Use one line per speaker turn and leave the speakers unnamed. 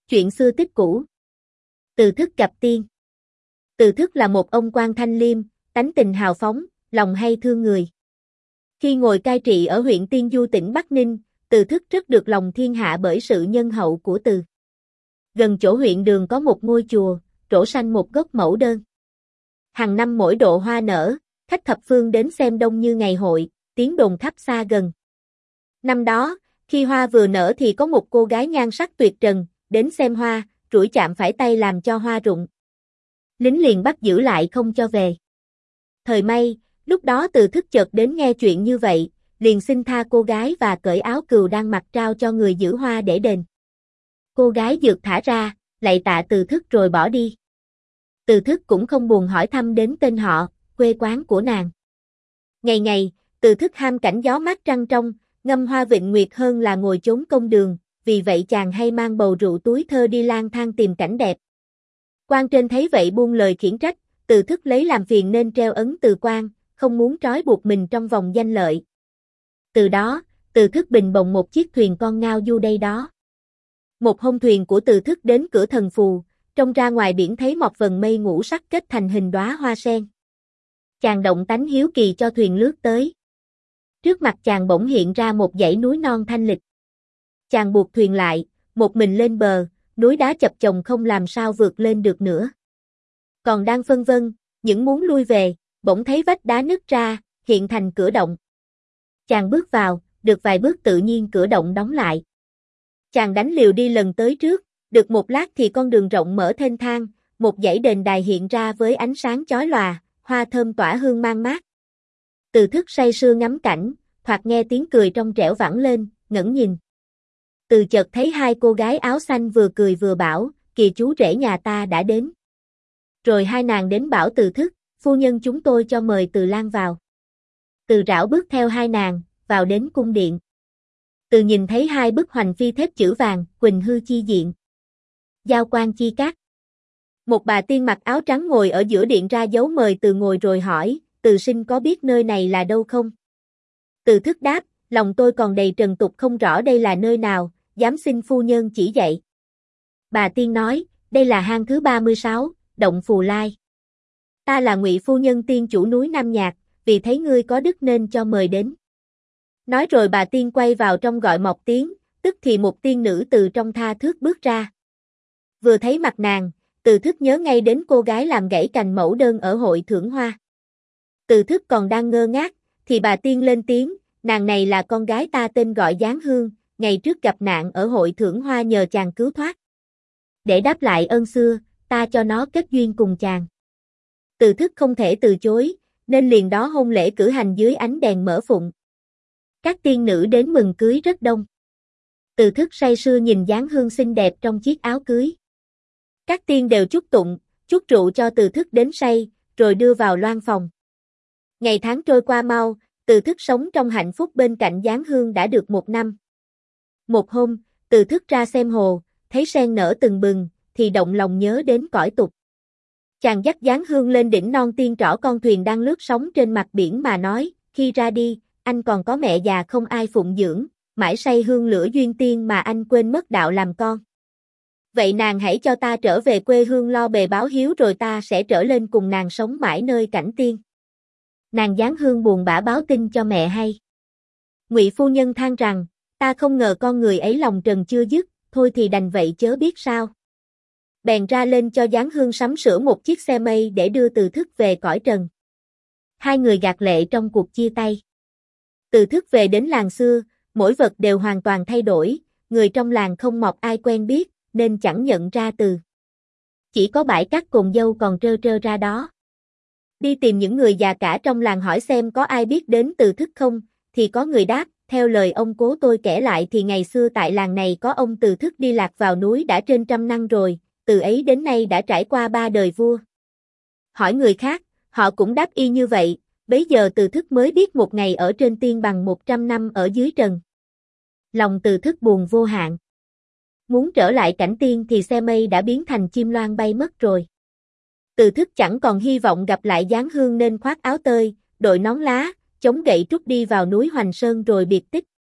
Chuyện xưa tích cũ. Từ Thức gặp tiên. Từ Thức là một ông quan thanh liêm, tánh tình hào phóng, lòng hay thương người. Khi ngồi cai trị ở huyện Tiên Du tỉnh Bắc Ninh, Từ Thức rất được lòng thiên hạ bởi sự nhân hậu của Từ. Gần chỗ huyện đường có một ngôi chùa, trổ xanh một gốc mẫu đơn. Hàng năm mỗi độ hoa nở, khách thập phương đến xem đông như ngày hội, tiếng đồn khắp xa gần. Năm đó, khi hoa vừa nở thì có một cô gái nhan sắc tuyệt trần, đến xem hoa, trũi chạm phải tay làm cho hoa rụng. Lính liền bắt giữ lại không cho về. Thời may, lúc đó Từ Thức chợt đến nghe chuyện như vậy, liền xin tha cô gái và cởi áo cừu đang mặc trao cho người giữ hoa để đền. Cô gái được thả ra, lạy tạ Từ Thức rồi bỏ đi. Từ Thức cũng không buồn hỏi thăm đến tên họ, quê quán của nàng. Ngày ngày, Từ Thức ham cảnh gió mát trăng trong, ngâm hoa vịnh nguyệt hơn là ngồi chốn công đường, vì vậy chàng hay mang bầu rượu túi thơ đi lang thang tìm cảnh đẹp. Quan trên thấy vậy buông lời khiển trách, Từ Thức lấy làm phiền nên treo ấn từ quan, không muốn trói buộc mình trong vòng danh lợi. Từ đó, Từ Thức bình bồng một chiếc thuyền con ngao du đây đó. Một hôm thuyền của Từ Thức đến cửa Thần Phù, trông ra ngoài biển thấy một vầng mây ngũ sắc kết thành hình đóa hoa sen. Chàng động tánh hiếu kỳ cho thuyền lướt tới. Trước mặt chàng bỗng hiện ra một dãy núi non thanh lịch. Chàng buộc thuyền lại, một mình lên bờ, núi đá chập chồng không làm sao vượt lên được nữa. Còn đang phân vân, những muốn lui về, bỗng thấy vách đá nứt ra, hiện thành cửa động. Chàng bước vào, được vài bước tự nhiên cửa động đóng lại. Chàng đánh liều đi lần tới trước, được một lát thì con đường rộng mở thênh thang, một dãy đền đài hiện ra với ánh sáng chói lòa, hoa thơm tỏa hương mang mát. Từ Thức say sưa ngắm cảnh, thoạt nghe tiếng cười trong trẻo vẳng lên, ngẩng nhìn. Từ chợt thấy hai cô gái áo xanh vừa cười vừa bảo, kìa chú rể nhà ta đã đến. Rồi hai nàng đến bảo Từ Thức, phu nhân chúng tôi cho mời Từ Lang vào. Từ rảo bước theo hai nàng, vào đến cung điện. Từ nhìn thấy hai bức hoành phi thép chữ vàng, Quỳnh hư chi diện. Giao quan chi cát. Một bà tiên mặc áo trắng ngồi ở giữa điện ra dấu mời Từ ngồi rồi hỏi, Từ sinh có biết nơi này là đâu không? Từ Thức đáp, lòng tôi còn đầy trần tục không rõ đây là nơi nào, dám xin phu nhân chỉ dạy. Bà tiên nói, đây là hang thứ 36, động Phù Lai. Ta là Ngụy phu nhân tiên chủ núi Nam Nhạc, vì thấy ngươi có đức nên cho mời đến. Nói rồi bà tiên quay vào trong gọi một tiếng, tức thì một tiên nữ từ trong tha thước bước ra. Vừa thấy mặt nàng, Từ Thức nhớ ngay đến cô gái làm gãy cành mẫu đơn ở hội thưởng hoa. Từ Thức còn đang ngơ ngác, thì bà tiên lên tiếng, nàng này là con gái ta tên gọi Giáng Hương, ngày trước gặp nạn ở hội thưởng hoa nhờ chàng cứu thoát. Để đáp lại ơn xưa, ta cho nó kết duyên cùng chàng. Từ Thức không thể từ chối, nên liền đó hôn lễ cử hành dưới ánh đèn mở phụng. Các tiên nữ đến mừng cưới rất đông. Từ Thức say sưa nhìn Giáng Hương xinh đẹp trong chiếc áo cưới. Các tiên đều chúc tụng, chúc rượu cho Từ Thức đến say, rồi đưa vào loan phòng. Ngày tháng trôi qua mau, Từ Thức sống trong hạnh phúc bên cạnh Giáng Hương đã được 1 năm. Một hôm, Từ Thức ra xem hồ, thấy sen nở từng bừng, thì động lòng nhớ đến cõi tục. Chàng dắt Giáng Hương lên đỉnh non tiên trỏ con thuyền đang lướt sóng trên mặt biển mà nói, khi ra đi, anh còn có mẹ già không ai phụng dưỡng, mãi say hương lửa duyên tiên mà anh quên mất đạo làm con. Vậy nàng hãy cho ta trở về quê hương lo bề báo hiếu rồi ta sẽ trở lên cùng nàng sống mãi nơi cảnh tiên. Nàng Giáng Hương buồn bã báo tin cho mẹ hay. Ngụy phu nhân than rằng, ta không ngờ con người ấy lòng trần chưa dứt, thôi thì đành vậy chớ biết sao. Bèn ra lên cho Giáng Hương sắm sửa một chiếc xe mây để đưa Từ Thức về cõi trần. Hai người gạt lệ trong cuộc chia tay. Từ Thức về đến làng xưa, mỗi vật đều hoàn toàn thay đổi, người trong làng không một ai quen biết, nên chẳng nhận ra Từ. Chỉ có bãi cát cồn dâu còn trơ trơ ra đó. Đi tìm những người già cả trong làng hỏi xem có ai biết đến Từ Thức không, thì có người đáp, theo lời ông cố tôi kể lại thì ngày xưa tại làng này có ông Từ Thức đi lạc vào núi đã trên 100 năm rồi, từ ấy đến nay đã trải qua 3 đời vua. Hỏi người khác, họ cũng đáp y như vậy, bấy giờ Từ Thức mới biết một ngày ở trên tiên bằng 100 năm ở dưới trần. Lòng Từ Thức buồn vô hạn. Muốn trở lại cảnh tiên thì xe mây đã biến thành chim loan bay mất rồi. Từ Thức chẳng còn hy vọng gặp lại Giáng Hương nên khoác áo tơi, đội nón lá, chống gậy trúc đi vào núi Hoành Sơn rồi biệt tích.